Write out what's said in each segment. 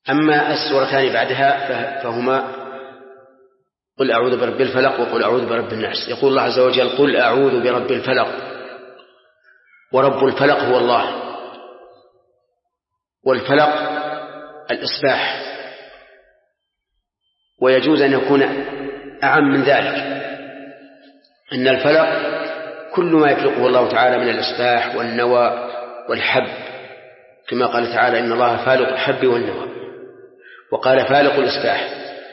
أما السورتان بعدها فهما قل أعوذ برب الفلق وقل أعوذ برب الناس. يقول الله عز وجل قل أعوذ برب الفلق، ورب الفلق هو الله، والفلق الإصباح، ويجوز أن يكون أعم من ذلك، أن الفلق كل ما يفلقه الله تعالى من الإصباح والنوى والحب، كما قال تعالى إن الله فالق الحب والنوى، وقال فالق الإصباح.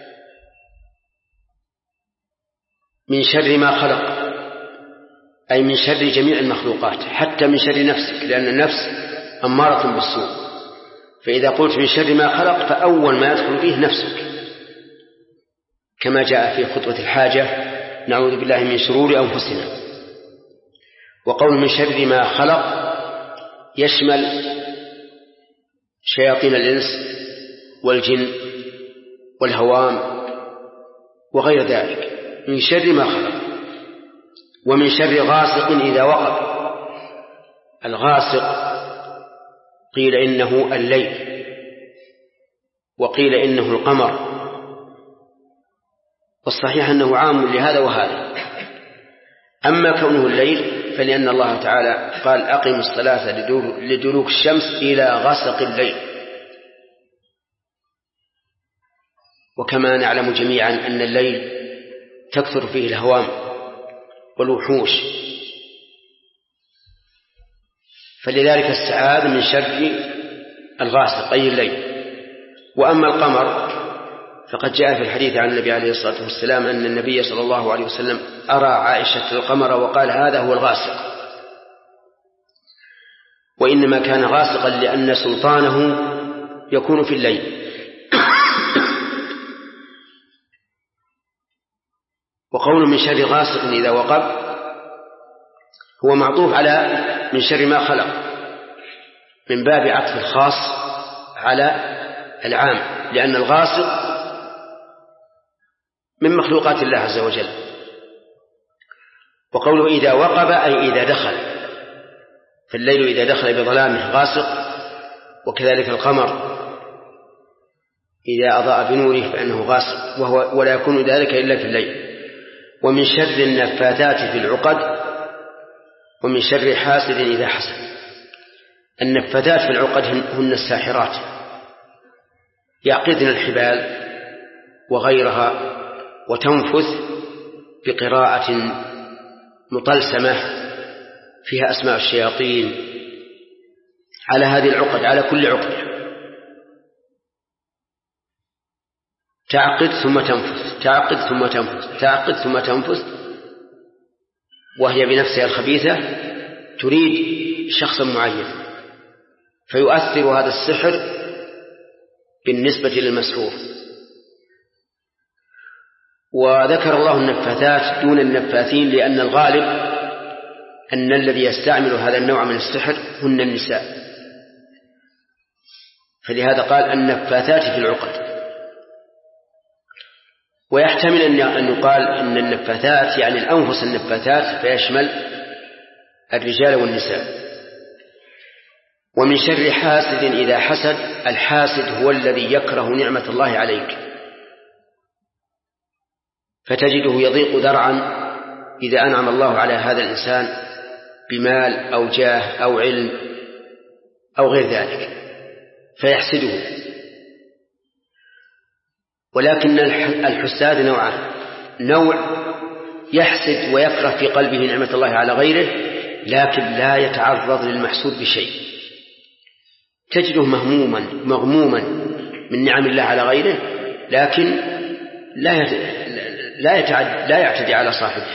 من شر ما خلق، أي من شر جميع المخلوقات، حتى من شر نفسك، لأن النفس أمارة بالسوء، فإذا قلت من شر ما خلق فأول ما يدخل فيه نفسك، كما جاء في خطبة الحاجة نعوذ بالله من شرور أنفسنا. وقول من شر ما خلق يشمل شياطين الإنس والجن والهوام وغير ذلك، من شر ما خلق. ومن شر غاسق إذا وقب، الغاسق قيل إنه الليل، وقيل إنه القمر، والصحيح أنه عام لهذا وهذا. أما كونه الليل فلأن الله تعالى قال أقم الصلاة لدلوك الشمس إلى غسق الليل، وكما نعلم جميعا أن الليل تكثر فيه الهوام والوحوش، فلذلك استعاذ من شر الغاسق أي الليل. وأما القمر فقد جاء في الحديث عن النبي عليه الصلاة والسلام أن النبي صلى الله عليه وسلم أرى عائشة القمر وقال هذا هو الغاسق، وإنما كان غاسقا لأن سلطانه يكون في الليل. وقول من شر غاسق إذا وقب هو معطوف على من شر ما خلق، من باب عطف الخاص على العام، لأن الغاسق من مخلوقات الله عز وجل. وقوله إذا وقب أي إذا دخل، فالليل إذا دخل بظلامه غاسق، وكذلك القمر إذا أضاء بنوره فإنه غاسق، ولا يكون ذلك إلا في الليل. ومن شر النفاثات في العقد، ومن شر حاسد إذا حسد. النفاثات في العقد هن الساحرات، يعقدن الحبال وغيرها وتنفث بقراءة مطلسمة فيها أسماء الشياطين على هذه العقد، على كل عقد، تعقد ثم تنفث، تعقد ثم تنفث، تعقد ثم تنفث، وهي بنفسها الخبيثة تريد شخصا معين، فيؤثر هذا السحر بالنسبة للمسحور. وذكر الله النفاثات دون النفاثين لأن الغالب أن الذي يستعمل هذا النوع من السحر هن النساء، فلهذا قال النفاثات في العقد. ويحتمل أن يقال أن النفاثات يعني الأنفس النفاثات، فيشمل الرجال والنساء. ومن شر حاسد إذا حسد، الحاسد هو الذي يكره نعمة الله عليك، فتجده يضيق ذرعا إذا أنعم الله على هذا الإنسان بمال أو جاه أو علم أو غير ذلك فيحسده. ولكن الحساد نوعان، نوع يحسد ويكره في قلبه نعمة الله على غيره لكن لا يتعرض للمحسود بشيء، تجده مغموما من نعم الله على غيره لكن لا يعتدي على صاحبه.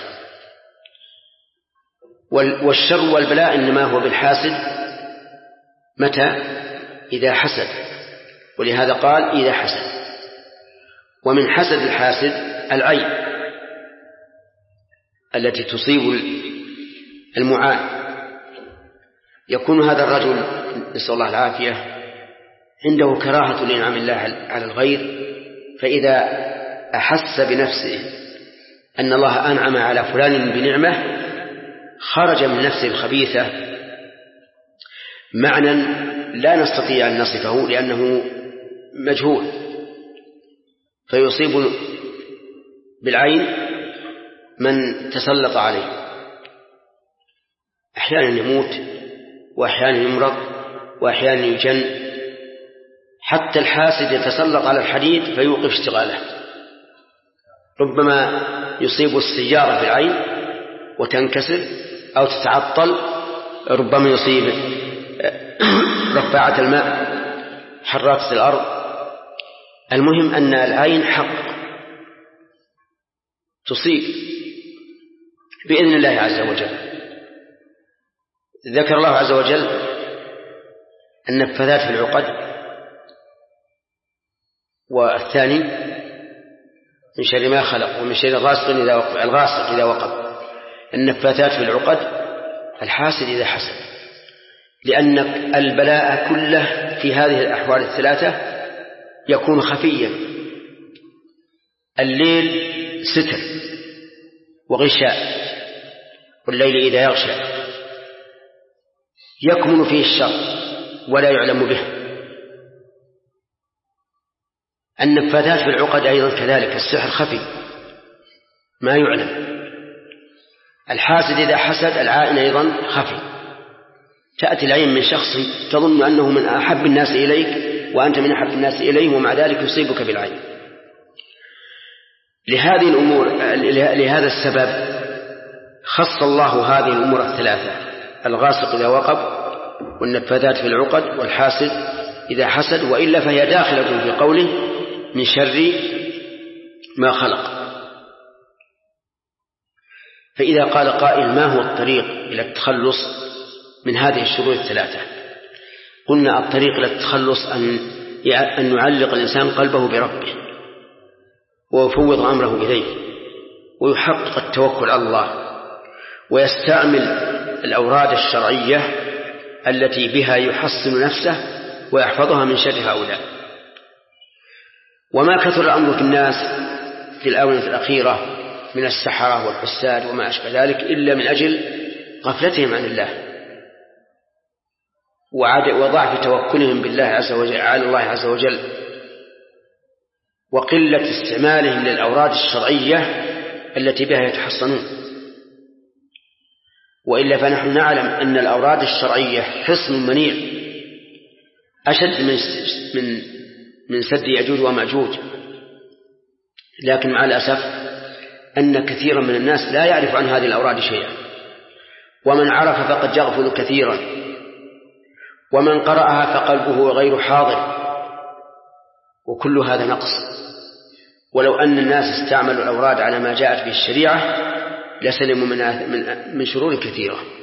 والشر والبلاء إنما هو بالحاسد متى؟ إذا حسد، ولهذا قال إذا حسد. ومن حسد الحاسد العين التي تصيب المعان. يكون هذا الرجل نسأل الله العافية عنده كراهة لنعم الله على الغير، فإذا أحس بنفسه أن الله أنعم على فلان بنعمة خرج من نفسه الخبيثة معنى لا نستطيع أن نصفه لأنه مجهول فيصيب بالعين من تسلط عليه، أحيانا يموت وأحيانا يمرض وأحيانا يجن، حتى الحاسد يتسلط على الحديد فيوقف اشتغاله، ربما يصيب السيارة بالعين وتنكسر أو تتعطل، ربما يصيب رفاعة الماء، حرارة الأرض. المهم أن العين حق تصيب بإذن الله عز وجل. ذكر الله عز وجل النفاذات في العقد، والثاني من شر ما خلق ومن شر الغاسق إذا وقب. النفاثات في العقد الحاسد إذا حسد، لأن البلاء كله في هذه الأحوال الثلاثة يكون خفيا. الليل ستر وغشاء، والليل إذا يغشى يكمن فيه الشر ولا يعلم به. النفاثات في العقد أيضا كذلك، السحر خفي ما يعلم. الحاسد إذا حسد العائن أيضا خفي، تأتي العين من شخص تظن أنه من أحب الناس إليك وأنت من أحب الناس إليه، ومع ذلك يصيبك بالعين. لهذه الأمور، لهذا السبب خص الله هذه الأمور الثلاثة: الغاسق إذا وقب، والنفاذات في العقد، والحاسد إذا حسد، وإلا فهي داخلة في قوله من شر ما خلق. فإذا قال قائل ما هو الطريق إلى التخلص من هذه الشرور الثلاثة؟ قلنا الطريق إلى التخلص أن يعلق الإنسان قلبه بربه ويفوض أمره إليه ويحقق التوكل على الله، ويستعمل الأوراد الشرعية التي بها يحصن نفسه ويحفظها من شر هؤلاء. وما كثر الأمر في الناس في الآونة الأخيرة من السحرة والحساد وما أشبه ذلك إلا من أجل غفلتهم عن الله وضعف توكلهم بالله عز وجل على الله عز وجل، وقلة استعمالهم للأوراد الشرعية التي بها يتحصنون. وإلا فنحن نعلم أن الأوراد الشرعية حصن منيع أشد من سد يأجوج ومأجوج، لكن مع الأسف أن كثيرا من الناس لا يعرف عن هذه الأوراد شيئا، ومن عرف فقد يغفل كثيرا، ومن قرأها فقلبه غير حاضر، وكل هذا نقص. ولو أن الناس استعملوا الأوراد على ما جاءت به الشريعة لسلموا من شرور كثيرة.